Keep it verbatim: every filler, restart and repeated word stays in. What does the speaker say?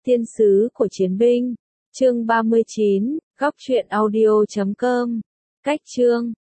Thiên sứ của chiến binh. Chương ba mươi chín, góc truyện audio chấm com. Cách chương